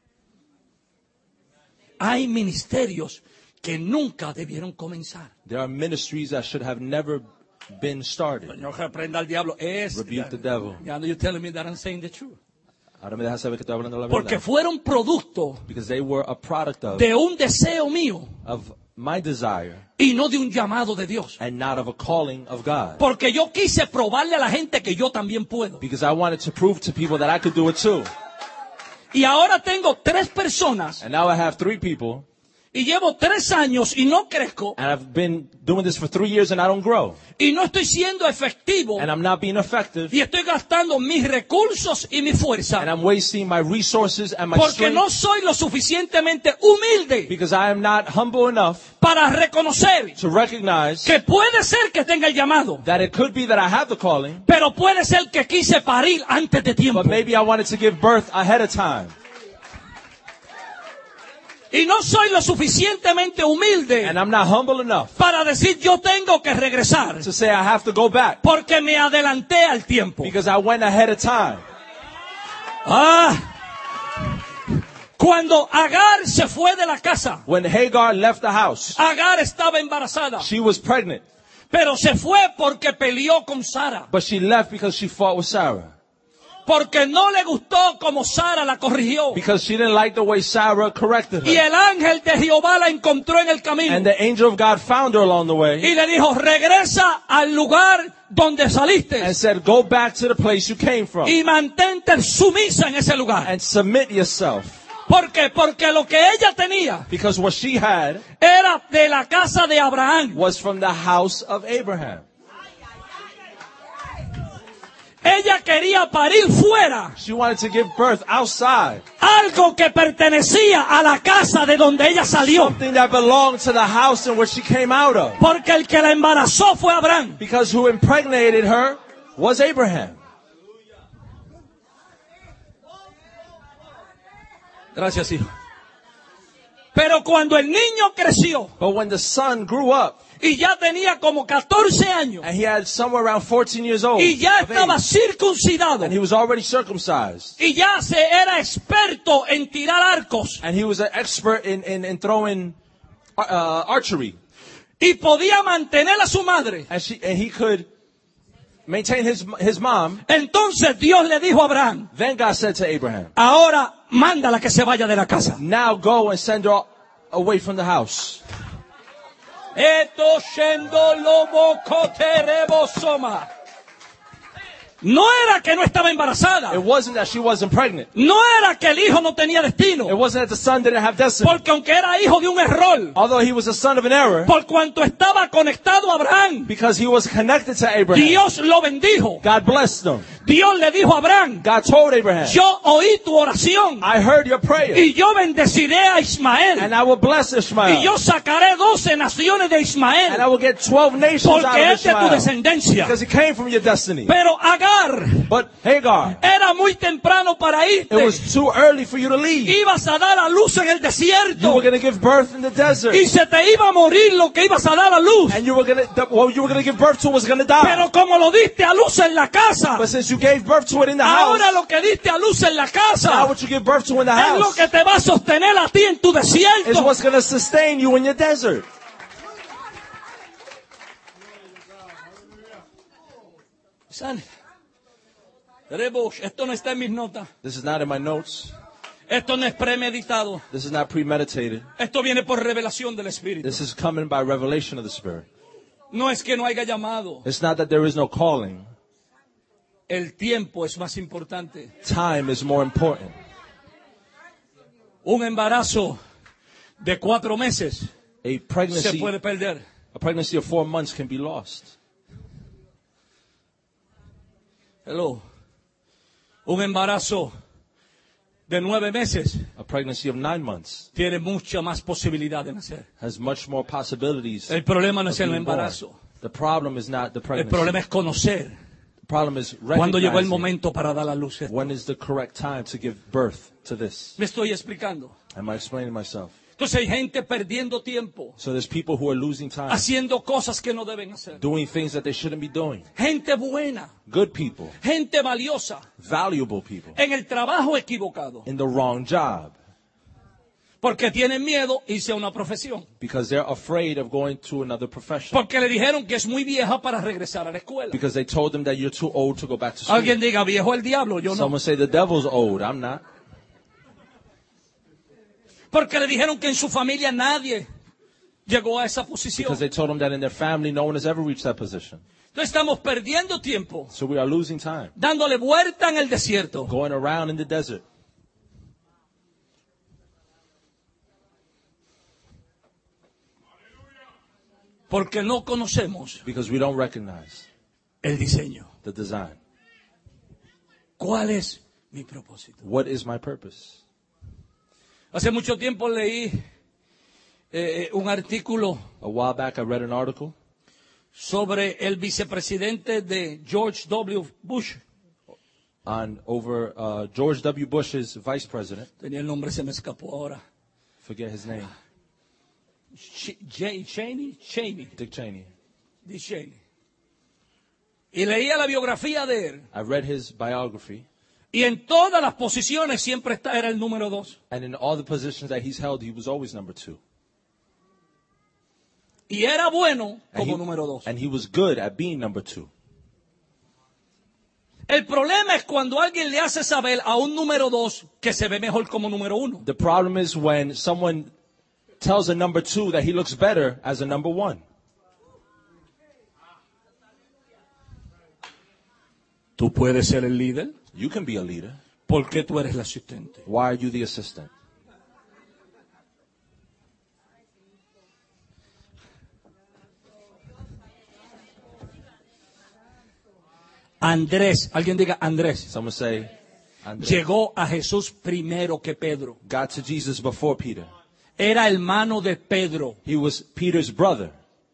Hay ministerios que nunca debieron comenzar. There are ministries that should have never been started. Señor, reprenda al diablo. Rebuke the devil. Yeah, you're telling me that I'm saying the truth. Ahora me dejas saber que estoy hablando la Porque verdad. fueron producto Because they were a product de un deseo mío of my desire y no de un llamado de Dios. and not of a calling of God. Porque yo quise probarle a la gente que yo también puedo. Because I wanted to prove to people that I could do it too. Y ahora tengo 3 personas And now I have 3 people, y llevo 3 años y no crezco and I've been doing this for 3 years and I don't grow. y no estoy siendo efectivo And I'm not being effective. y estoy gastando mis recursos y mi And fuerza I'm wasting my resources and my porque no strength soy lo suficientemente humilde because I am not humble enough para reconocer to recognize que puede ser que tenga el llamado, that it could be that I have the calling, pero puede ser que quise parir antes de tiempo. but maybe I wanted to give birth ahead of time. Y no soy lo suficientemente humilde And I'm not humble enough para decir yo tengo que regresar to say I have to go back porque me adelanté al tiempo. because I went ahead of time. Cuando Agar se fue de la casa, When Hagar left the house, Agar estaba embarazada, she was pregnant, pero se fue porque peleó con Sara, but she left because she fought with Sarah. porque no le gustó como Sara la corrigió. Because she didn't like the way Sarah corrected Y her. el ángel de Jehová la encontró en el camino And the angel of God found her along the way y le dijo, regresa al lugar donde saliste and said, go back to the place you came from y mantente sumisa en ese lugar. and submit yourself. ¿Por qué? Porque lo que ella tenía Because what she had era de la casa de Abraham. was from the house of Abraham. Ella quería parir fuera She wanted to give birth outside. algo que pertenecía a la casa de donde ella salió. Something that belonged to the house in which she came out of. Porque el que la embarazó fue Abraham. Because who impregnated her was Abraham. Gracias, hijo. Pero cuando el niño creció But when the son grew up, y ya tenía como 14 años and he had somewhere around 14 years old, y ya of estaba age, circuncidado and he was already circumcised, y ya se era experto en tirar arcos and he was an expert in throwing archery, y podía mantener a su madre, and he could maintain his mom. entonces Dios le dijo a Abraham, Then God said to Abraham, ahora mándala que se vaya de la casa. now go and send her away from the house. Esto shendo lobo koterebo soma. No era que no estaba embarazada. It wasn't that she wasn't pregnant. No era que el hijo no tenía destino. It wasn't that the son didn't have destiny. Porque aunque era hijo de un error, Although he was a son of an error, por cuanto estaba conectado a Abraham, because he was connected to Abraham, Dios lo bendijo. God blessed him. Dios le dijo a Abraham, God told Abraham, yo oí tu oración I heard your prayer, y yo bendeciré a Ismael and I will bless y Ishmael, yo sacaré 12 naciones de and I Ismael will get 12 nations out porque of es de tu Ishmael, descendencia. because he came from your destiny. Pero Agar, But Hagar, era muy temprano para it irte. was too early for you to leave. Ibas a dar a luz en el You desierto were going to give birth in the desert, y se te iba a morir lo que ibas a dar a luz. and what you were going to give birth to was going to die. Pero como lo diste a luz en la casa, But since you gave birth to it in the house, ahora lo que diste a luz en la now casa what you give birth to in the es lo house que te va a sostener a ti en tu is desierto. what's going to sustain you in your desert. San, Rebosh, esto no está en mis notas. This is not in my notes. Esto no es premeditado. This is not premeditated. Esto viene por revelación del Espíritu. This is coming by revelation of the Spirit. No es que no haya llamado. It's not that there is no calling. El tiempo es más importante. Time is more important. Un embarazo de 4 meses A se pregnancy, puede perder. a pregnancy of 4 months can be lost. Hello. Un embarazo de 9 meses A pregnancy of 9 months tiene mucha más posibilidad de nacer. has much more possibilities. El problema no of es el being born. embarazo. The problem is not the El pregnancy. problema es conocer The problem is cuándo llegó el recognizing momento para dar a luz. when is the correct time to give birth to this. Me estoy explicando. Am I explaining myself? Entonces hay gente perdiendo tiempo, So there's people who are losing time, haciendo cosas que no deben hacer. doing things that they shouldn't be doing. Gente buena, Good people, gente valiosa, valuable people, en el trabajo equivocado. in the wrong job Porque tienen miedo irse a una profesión. because they're afraid of going to another profession. Porque le dijeron que es muy vieja para regresar a la escuela. Because they told them that you're too old to go back to school. Alguien diga, viejo el diablo, yo no. Someone say the devil's old. I'm not. Porque le dijeron que en su familia nadie llegó a esa posición. Because they told them that in their family no one has ever reached that position. Entonces estamos perdiendo tiempo, So we are losing time, dándole vuelta en el desierto. going around in the desert. Porque no conocemos Because we don't recognize el diseño. the design. ¿Cuál es mi propósito? What is my purpose? Hace mucho tiempo leí un artículo A while back I read an article sobre el vicepresidente de George W. Bush. on over George W. Bush's vice president. Tenía el nombre, se me escapó ahora. Forget his name. Cheney. Dick Cheney. Dick Cheney. Y leía la biografía de él. I read his biography, Y en todas las posiciones siempre era el número 2. and in all the positions that he's held, he was always number 2. Y era bueno And como número 2. and he was good at being number 2. El problema es cuando alguien le hace saber a un número 2 que se ve mejor como número 1. The problem is when someone tells a number 2 that he looks better as a number 1. Tú puedes ser el líder. You can be a leader. ¿Por qué tú eres el asistente? Why are you the assistant? Andrés, alguien diga Andrés, Someone say, Andres. llegó a Jesús primero que Pedro. Got to Jesus before Peter. Era hermano de Pedro. He was Peter's brother.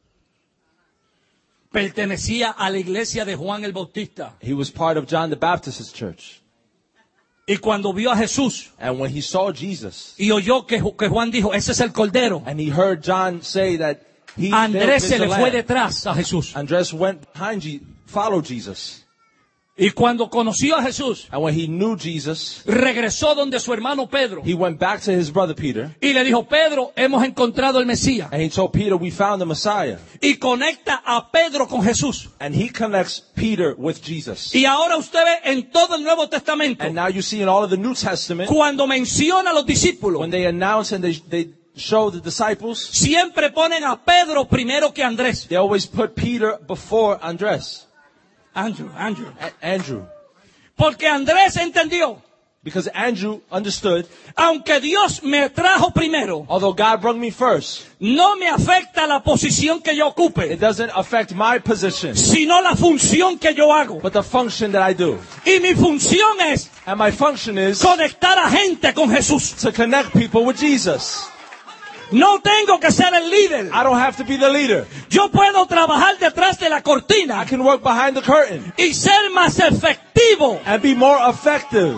Pertenecía a la iglesia de Juan el Bautista. He was part of John the Baptist's church. Y cuando vio a Jesús And when he saw Jesus, y oyó que Juan dijo, ese es el Cordero, and he heard John say that Andrés se le fue detrás. detrás a Jesús. Andres went behind followed Jesus. Y cuando conoció a Jesús, And when he knew Jesus, regresó donde su hermano Pedro he went back to his brother Peter. y le dijo, Pedro, hemos encontrado el Mesías. And he told Peter, we found the Messiah. Y conecta a Pedro con Jesús. And he connects Peter with Jesus. Y ahora usted ve en todo el Nuevo Testamento, And now you see in all of the New Testament, cuando menciona a los discípulos, when they announce and they show the disciples, siempre ponen a Pedro primero que a Andrés. they always put Peter before Andres. Andrew. Andrew. Porque Andrés entendió, Because Andrew understood, aunque Dios me trajo primero, although God brought me first, no me afecta la posición que yo ocupe, it doesn't affect my position, sino la función que yo hago. but the function that I do. Y mi función es And my function is conectar a gente con Jesús. to connect people with Jesus. No tengo que ser el líder. I don't have to be the leader. Yo puedo trabajar detrás de la I cortina can work behind the curtain y ser más efectivo. and be more effective.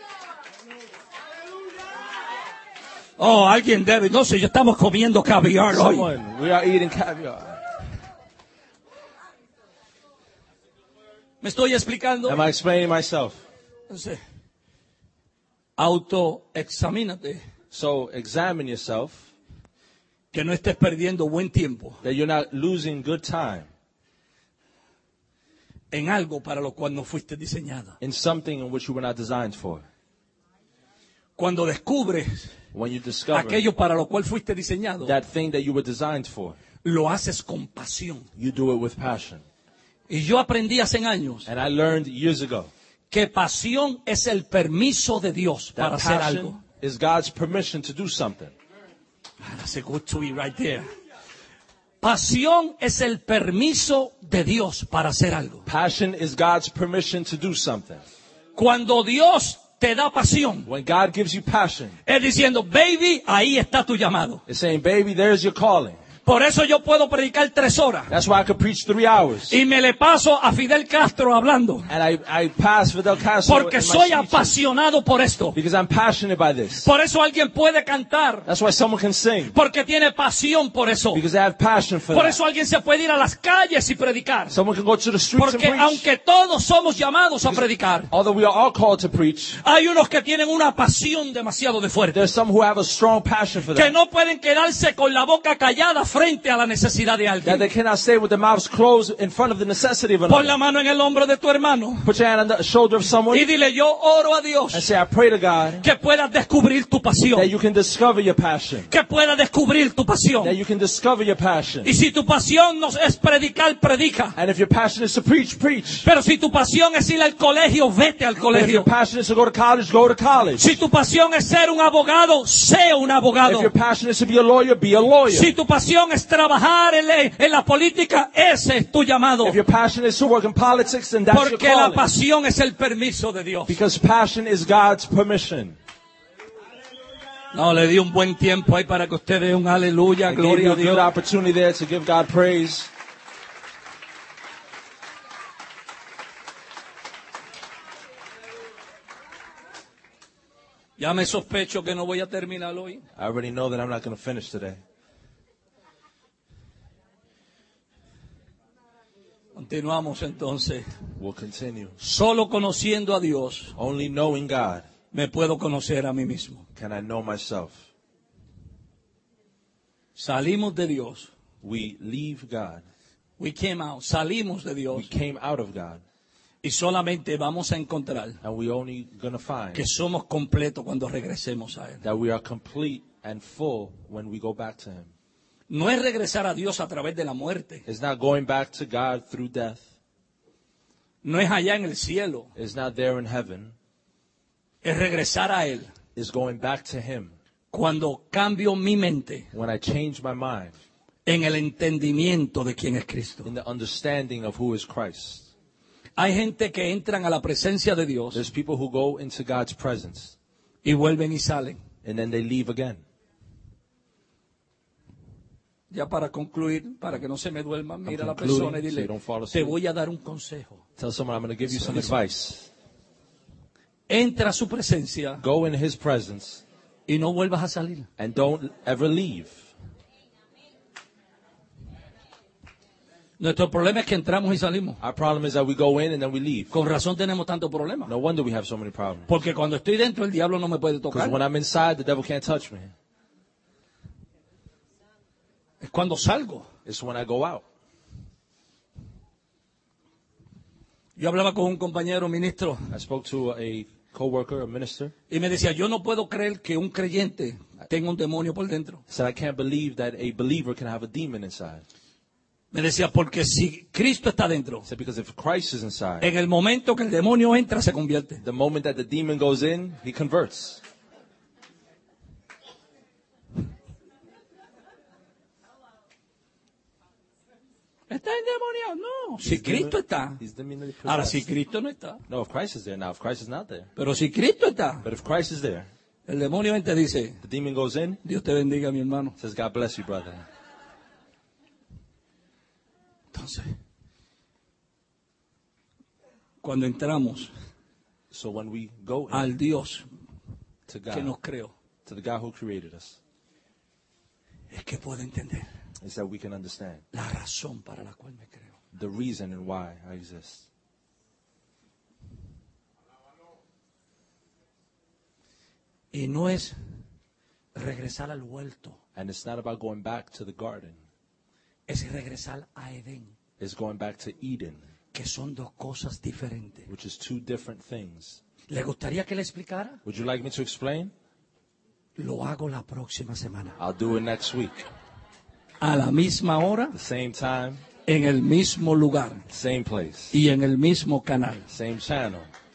Oh, alguien debe, no sé, ya estamos comiendo caviar hoy. Someone, we are eating caviar. ¿Me estoy explicando? Am I explaining myself? Entonces, autoexamínate, So examine yourself que no estés perdiendo buen tiempo that you're not losing good time en algo para lo cual no fuiste diseñada. in something in which you were not designed for. Cuando descubres When you discover aquello para lo cual fuiste diseñado, that thing that you were designed for, lo haces con pasión. you do it with passion. Y yo aprendí hace años And I learned years ago que pasión es el permiso de Dios para that hacer passion algo. is God's permission to do something. That's a good tweet right there. Pasión es el permiso de Dios para hacer algo. Passion is God's permission to do something. Cuando Dios te da pasión, When God gives you passion, es diciendo, baby, ahí está tu llamado. it's saying, baby, there's your calling. Por eso yo puedo predicar 3 horas. That's why I could preach 3 hours. Y me le paso a Fidel Castro hablando. And I pass Fidel Castro Porque in my soy speeches apasionado por esto. because I'm passionate by this. Por eso alguien puede cantar. That's why someone can sing Porque tiene pasión por eso. because they have passion for Por that. eso alguien se puede ir a las calles y predicar. Someone can go to the streets and Porque preach. aunque todos somos llamados a predicar, Although we are all called to preach, hay unos que tienen una pasión demasiado de fuerte. there's some who have a strong passion for Que that. no pueden quedarse con la boca callada frente a la necesidad de That alguien. they cannot stay with their mouths closed in front of the necessity of Pon la another. mano en el hombro de tu hermano Put your hand on the shoulder of someone y dile, yo oro a Dios and say, I pray to God que puedas descubrir tu pasión. that you can discover your passion. Que puedas descubrir tu pasión. That you can discover your passion. Y si tu pasión no es predicar, predica. And if your passion is to preach, preach. Pero si tu pasión es ir al colegio, vete al But if your colegio. passion is to go to college, go to college. Si tu pasión es ser un abogado, sé un abogado. If your passion is to be a lawyer, be a lawyer. Si tu pasión es trabajar en la política, ese es tu llamado. If your passion is to work in politics, then that's your Porque la calling. pasión es el permiso de Dios. Because passion is God's permission. No, le di un buen tiempo ahí para que usted dé un aleluya, I gave you gloria a a good Dios. opportunity there to give God praise. Ya me sospecho que no voy a terminar hoy. I already know that I'm not going to finish today. Continuamos entonces. We'll continue. Solo conociendo a Dios Only knowing God me puedo conocer a mí mismo. can I know myself. Salimos de Dios. We leave God. We came out. Salimos de We Dios. came out of God. Y solamente vamos a encontrar And we only going to find que somos completos cuando regresemos a Él. that we are complete and full when we go back to Him. No es regresar a Dios a través de la muerte. It's not going back to God through death. No es allá en el cielo. It's not there in heaven. Es regresar a Él It's going back to Him cuando cambio mi mente when I change my mind en el entendimiento de quién es Cristo. in the understanding of who is Christ. Hay gente que entran a la presencia de Dios There's people who go into God's presence y vuelven y salen. and then they leave again. Ya para concluir, para que no se me duerma, mira a la concluding, persona y so dile, you don't fall te asleep. voy a dar un consejo. Tell someone, I'm going to give you some advice. Entra a su presencia Go in His presence y no vuelvas a salir. and don't ever leave. Nuestro problema es que entramos y salimos. Our problem is that we go in and then we leave. Con razón tenemos tanto problema. No wonder we have so many problems. Porque cuando estoy dentro, el diablo no me puede Because tocar. when I'm inside, the devil can't touch me. Es cuando salgo. It's when I go out. Yo hablaba con un compañero ministro I spoke to a coworker, a minister. y me decía, yo no puedo creer que un creyente tenga un demonio por dentro. He said, I can't believe that a believer can have a demon inside. Me decía, porque si Cristo está dentro, He said, because if Christ is inside, en el momento que el demonio entra, se convierte. the moment that the demon goes in, he converts. ¿Está endemoniado? No. Si Cristo está. He's demonly Ahora, si possessed. Cristo no está. No, if Christ is there. Now, if Christ is not there. Pero si Cristo está, But if Christ is there, el demonio entra y dice, the demon goes in, Dios te bendiga, mi hermano. says, God bless you, brother. Entonces, cuando entramos So when we go in al Dios to que nos God, creó, to the God who created us, es que puedo entender is that we can understand la razón para la cual me creo. the reason and why I exist. Y no es regresar al huerto, And it's not about going back to the garden. es regresar a Edén, It's going back to Eden, que son dos cosas diferentes. which is two different things. ¿Le gustaría que le explicara? Would you like me to explain? Lo hago la próxima semana. I'll do it next week. A la misma hora, The same time, en el mismo lugar same place, y en el mismo canal. same channel.